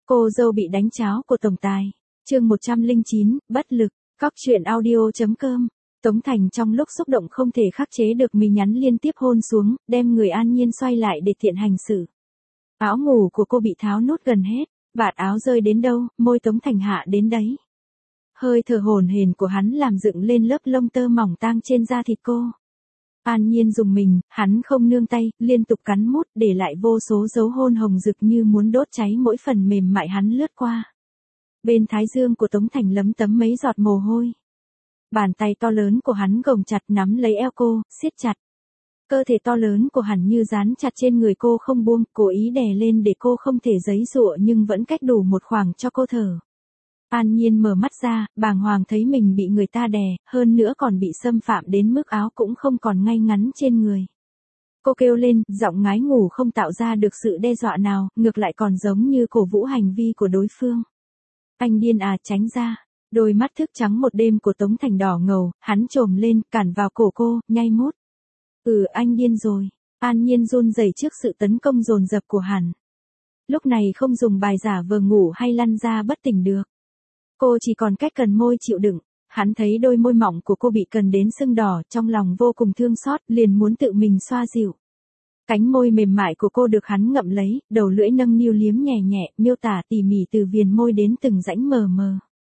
Cô dâu bị đánh cháo của tổng tài. Chương 109, bất lực. Cóc truyện audio.com. Tống Thành trong lúc xúc động không thể khắc chế được mì nhắn liên tiếp hôn xuống, đem người An Nhiên xoay lại để tiện hành xử. Áo ngủ của cô bị tháo nút gần hết, vạt áo rơi đến đâu, môi Tống Thành hạ đến đấy. Hơi thở hổn hển của hắn làm dựng lên lớp lông tơ mỏng tang trên da thịt cô. An Nhiên dùng mình, hắn không nương tay, liên tục cắn mút để lại vô số dấu hôn hồng rực như muốn đốt cháy mỗi phần mềm mại hắn lướt qua. Bên thái dương của Tống Thành lấm tấm mấy giọt mồ hôi. Bàn tay to lớn của hắn gồng chặt nắm lấy eo cô, siết chặt. Cơ thể to lớn của hắn như dán chặt trên người cô không buông, cố ý đè lên để cô không thể giãy giụa nhưng vẫn cách đủ một khoảng cho cô thở. An Nhiên mở mắt ra, bàng hoàng thấy mình bị người ta đè, hơn nữa còn bị xâm phạm đến mức áo cũng không còn ngay ngắn trên người. Cô kêu lên, giọng ngái ngủ không tạo ra được sự đe dọa nào, ngược lại còn giống như cổ vũ hành vi của đối phương. Anh điên à, tránh ra. Đôi mắt thức trắng một đêm của Tống Thành đỏ ngầu, hắn trồm lên, cản vào cổ cô, nhai mút. Anh điên rồi. An Nhiên run rẩy trước sự tấn công dồn dập của hắn. Lúc này không dùng bài giả vờ ngủ hay lăn ra bất tỉnh được. Cô chỉ còn cách cần môi chịu đựng. Hắn thấy đôi môi mỏng của cô bị cần đến sưng đỏ, trong lòng vô cùng thương xót, liền muốn tự mình xoa dịu. Cánh môi mềm mại của cô được hắn ngậm lấy, đầu lưỡi nâng niu liếm nhẹ nhẹ, miêu tả tỉ mỉ từ viền môi đến từng rãnh mờ mờ.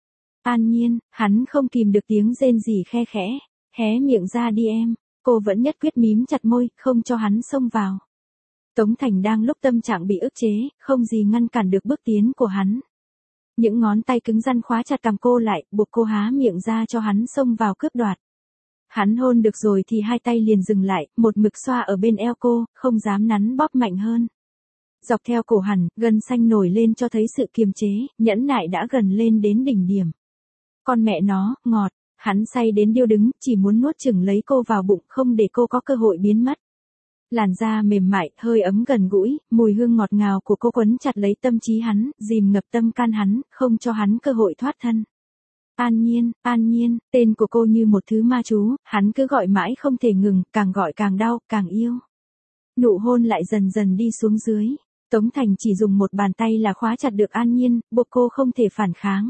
An Nhiên, hắn không kìm được tiếng rên rỉ khe khẽ, hé miệng ra đi em. Cô vẫn nhất quyết mím chặt môi, không cho hắn xông vào. Tống Thành đang lúc tâm trạng bị ức chế, không gì ngăn cản được bước tiến của hắn. Những ngón tay cứng rắn khóa chặt cằm cô lại, buộc cô há miệng ra cho hắn xông vào cướp đoạt. Hắn hôn được rồi thì hai tay liền dừng lại, một mực xoa ở bên eo cô, không dám nắn bóp mạnh hơn. Dọc theo cổ hắn, gân xanh nổi lên cho thấy sự kiềm chế, nhẫn nại đã gần lên đến đỉnh điểm. Con mẹ nó, ngọt, hắn say đến điêu đứng, chỉ muốn nuốt chửng lấy cô vào bụng không để cô có cơ hội biến mất. Làn da mềm mại, hơi ấm gần gũi, mùi hương ngọt ngào của cô quấn chặt lấy tâm trí hắn, dìm ngập tâm can hắn, không cho hắn cơ hội thoát thân. An Nhiên, tên của cô như một thứ ma chú, hắn cứ gọi mãi không thể ngừng, càng gọi càng đau, càng yêu. Nụ hôn lại dần dần đi xuống dưới. Tống Thành chỉ dùng một bàn tay là khóa chặt được An Nhiên, buộc cô không thể phản kháng.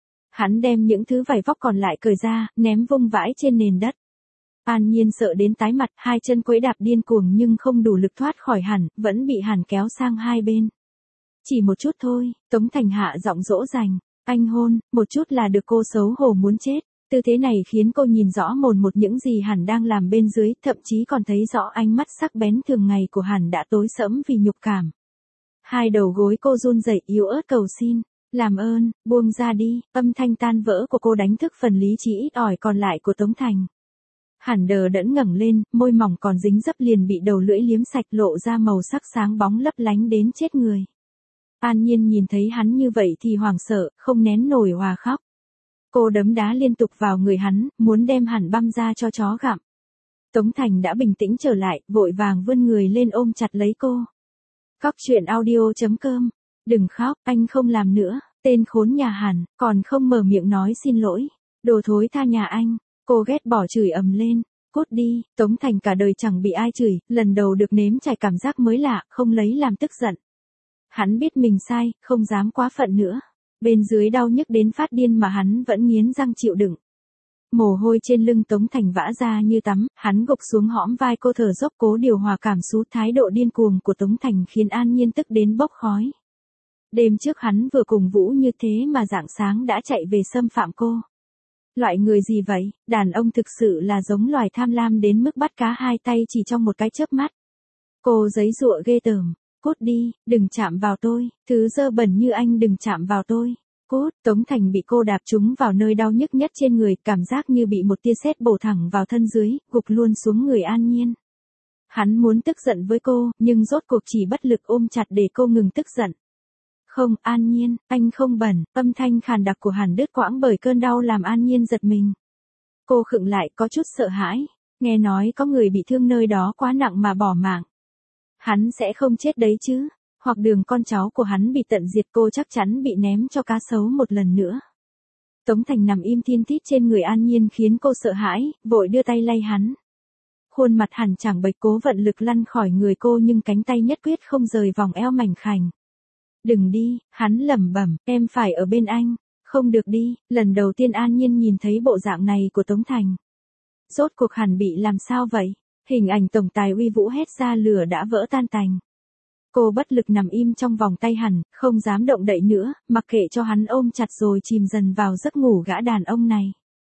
Hắn đem những thứ vải vóc còn lại cởi ra, ném vung vãi trên nền đất. An Nhiên sợ đến tái mặt, hai chân quẫy đạp điên cuồng nhưng không đủ lực thoát khỏi hắn, vẫn bị hắn kéo sang hai bên. Chỉ một chút thôi, Tống Thành hạ giọng dỗ dành. Anh hôn, một chút là được, cô xấu hổ muốn chết. Tư thế này khiến cô nhìn rõ mồn một những gì hắn đang làm bên dưới, thậm chí còn thấy rõ ánh mắt sắc bén thường ngày của hắn đã tối sẫm vì nhục cảm. Hai đầu gối cô run rẩy yếu ớt cầu xin. Làm ơn, buông ra đi, âm thanh tan vỡ của cô đánh thức phần lý trí ít ỏi còn lại của Tống Thành. Hắn đờ đẫn ngẩng lên, môi mỏng còn dính dấp liền bị đầu lưỡi liếm sạch lộ ra màu sắc sáng bóng lấp lánh đến chết người. An Nhiên nhìn thấy hắn như vậy thì hoảng sợ, không nén nổi hòa khóc. Cô đấm đá liên tục vào người hắn, muốn đem hắn băm ra cho chó gặm. Tống Thành đã bình tĩnh trở lại, vội vàng vươn người lên ôm chặt lấy cô. Cóc truyện audio.com. Đừng khóc, anh không làm nữa, tên khốn nhà hắn, còn không mở miệng nói xin lỗi. Đồ thối tha nhà anh. Cô ghét bỏ chửi ầm lên. Cút đi. Tống Thành cả đời chẳng bị ai chửi, lần đầu được nếm trải cảm giác mới lạ, không lấy làm tức giận. Hắn biết mình sai, không dám quá phận nữa. Bên dưới đau nhức đến phát điên mà hắn vẫn nghiến răng chịu đựng. Mồ hôi trên lưng Tống Thành vã ra như tắm, hắn gục xuống hõm vai cô thở dốc cố điều hòa cảm xúc. Thái độ điên cuồng của Tống Thành khiến An Nhiên tức đến bốc khói. Đêm trước hắn vừa cùng Vũ như thế mà rạng sáng đã chạy về xâm phạm cô. Loại người gì vậy, đàn ông thực sự là giống loài tham lam đến mức bắt cá hai tay chỉ trong một cái chớp mắt. Cô giãy giụa ghê tởm. Cút đi, đừng chạm vào tôi, thứ dơ bẩn như anh đừng chạm vào tôi. Cút, Tống Thành bị cô đạp trúng vào nơi đau nhức nhất trên người, cảm giác như bị một tia sét bổ thẳng vào thân dưới, gục luôn xuống người An Nhiên. Hắn muốn tức giận với cô, nhưng rốt cuộc chỉ bất lực ôm chặt để cô ngừng tức giận. Không, An Nhiên, anh không bẩn, âm thanh khàn đặc của hắn đứt quãng bởi cơn đau làm An Nhiên giật mình. Cô khựng lại có chút sợ hãi, nghe nói có người bị thương nơi đó quá nặng mà bỏ mạng. Hắn sẽ không chết đấy chứ, hoặc đường con cháu của hắn bị tận diệt cô chắc chắn bị ném cho cá sấu một lần nữa. Tống Thành nằm im thiên thít trên người An Nhiên khiến cô sợ hãi, vội đưa tay lay hắn. Khuôn mặt hắn chẳng bệch cố vận lực lăn khỏi người cô nhưng cánh tay nhất quyết không rời vòng eo mảnh khảnh. Đừng đi, hắn lẩm bẩm, em phải ở bên anh. Không được đi, lần đầu tiên An Nhiên nhìn thấy bộ dạng này của Tống Thành. Rốt cuộc hẳn bị làm sao vậy? Hình ảnh tổng tài uy vũ hét ra lửa đã vỡ tan tành. Cô bất lực nằm im trong vòng tay hắn, không dám động đậy nữa, mặc kệ cho hắn ôm chặt rồi chìm dần vào giấc ngủ gã đàn ông này.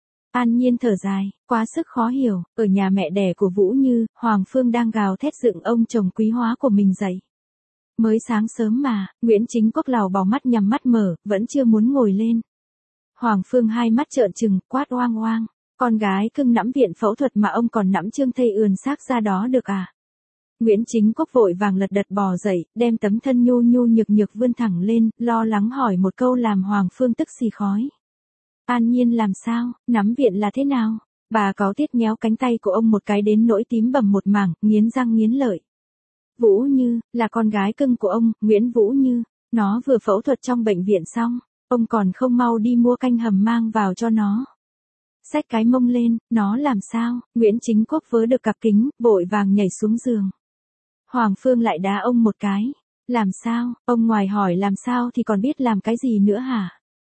An Nhiên thở dài, quá sức khó hiểu, ở nhà mẹ đẻ của Vũ Như, Hoàng Phương đang gào thét dựng ông chồng quý hóa của mình dậy. Mới sáng sớm mà, Nguyễn Chính Quốc lào bò mắt nhắm mắt mở, vẫn chưa muốn ngồi lên. Hoàng Phương hai mắt trợn trừng, quát oang oang, con gái cưng nẫm viện phẫu thuật mà ông còn nẫm Trương Thây ườn xác ra đó được à? Nguyễn Chính Quốc vội vàng lật đật bò dậy, đem tấm thân nhu nhu nhược nhược vươn thẳng lên, lo lắng hỏi một câu làm Hoàng Phương tức xì khói. An Nhiên làm sao, nắm viện là thế nào? Bà cáu tiết nhéo cánh tay của ông một cái đến nỗi tím bầm một mảng, nghiến răng nghiến lợi. Vũ Như, là con gái cưng của ông, Nguyễn Vũ Như. Nó vừa phẫu thuật trong bệnh viện xong, ông còn không mau đi mua canh hầm mang vào cho nó. Xách cái mông lên, nó làm sao? Nguyễn Chính Quốc vớ được cặp kính, vội vàng nhảy xuống giường. Hoàng Phương lại đá ông một cái. Làm sao? Ông ngoài hỏi làm sao thì còn biết làm cái gì nữa hả?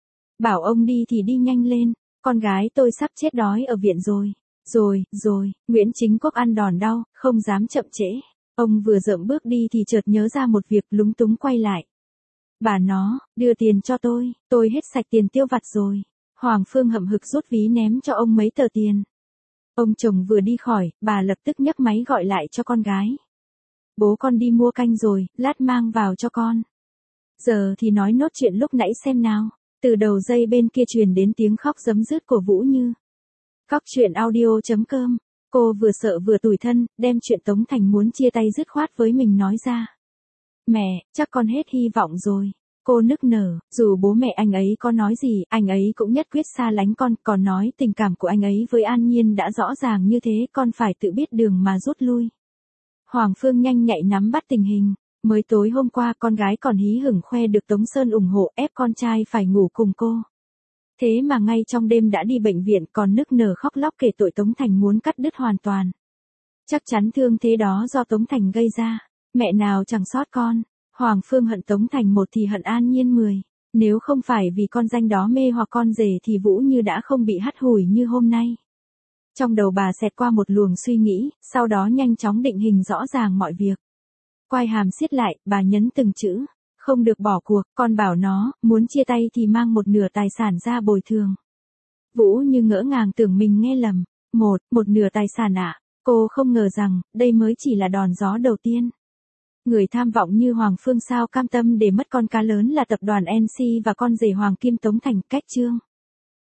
Bảo ông đi thì đi nhanh lên, con gái tôi sắp chết đói ở viện rồi. Rồi, Nguyễn Chính Quốc ăn đòn đau, không dám chậm trễ. Ông vừa dậm bước đi thì chợt nhớ ra một việc, lúng túng quay lại. Bà nó, đưa tiền cho tôi hết sạch tiền tiêu vặt rồi. Hoàng Phương hậm hực rút ví ném cho ông mấy tờ tiền. Ông chồng vừa đi khỏi, bà lập tức nhấc máy gọi lại cho con gái. Bố con đi mua canh rồi, lát mang vào cho con. Giờ thì nói nốt chuyện lúc nãy xem nào. Từ đầu dây bên kia truyền đến tiếng khóc giấm dứt của Vũ Như. Cóc truyện audio.com. Cô vừa sợ vừa tủi thân, đem chuyện Tống Thành muốn chia tay dứt khoát với mình nói ra. Mẹ, chắc con hết hy vọng rồi. Cô nức nở, dù bố mẹ anh ấy có nói gì, anh ấy cũng nhất quyết xa lánh con, còn nói tình cảm của anh ấy với An Nhiên đã rõ ràng như thế, con phải tự biết đường mà rút lui. Hoàng Phương nhanh nhạy nắm bắt tình hình. Mới tối hôm qua con gái còn hí hửng khoe được Tống Sơn ủng hộ ép con trai phải ngủ cùng cô. Thế mà ngay trong đêm đã đi bệnh viện còn nức nở khóc lóc kể tội Tống Thành muốn cắt đứt hoàn toàn. Chắc chắn thương thế đó do Tống Thành gây ra. Mẹ nào chẳng sót con. Hoàng Phương hận Tống Thành một thì hận An Nhiên 10. Nếu không phải vì con danh đó mê hoặc con rể thì Vũ Như đã không bị hắt hủi như hôm nay. Trong đầu bà xẹt qua một luồng suy nghĩ, sau đó nhanh chóng định hình rõ ràng mọi việc. Quai hàm siết lại, bà nhấn từng chữ. Không được bỏ cuộc, con bảo nó, muốn chia tay thì mang một nửa tài sản ra bồi thường. Vũ Như ngỡ ngàng tưởng mình nghe lầm. Một nửa tài sản ạ. Cô không ngờ rằng, đây mới chỉ là đòn gió đầu tiên. Người tham vọng như Hoàng Phương sao cam tâm để mất con cá lớn là tập đoàn NC và con rể Hoàng Kim Tống Thành. Cách chương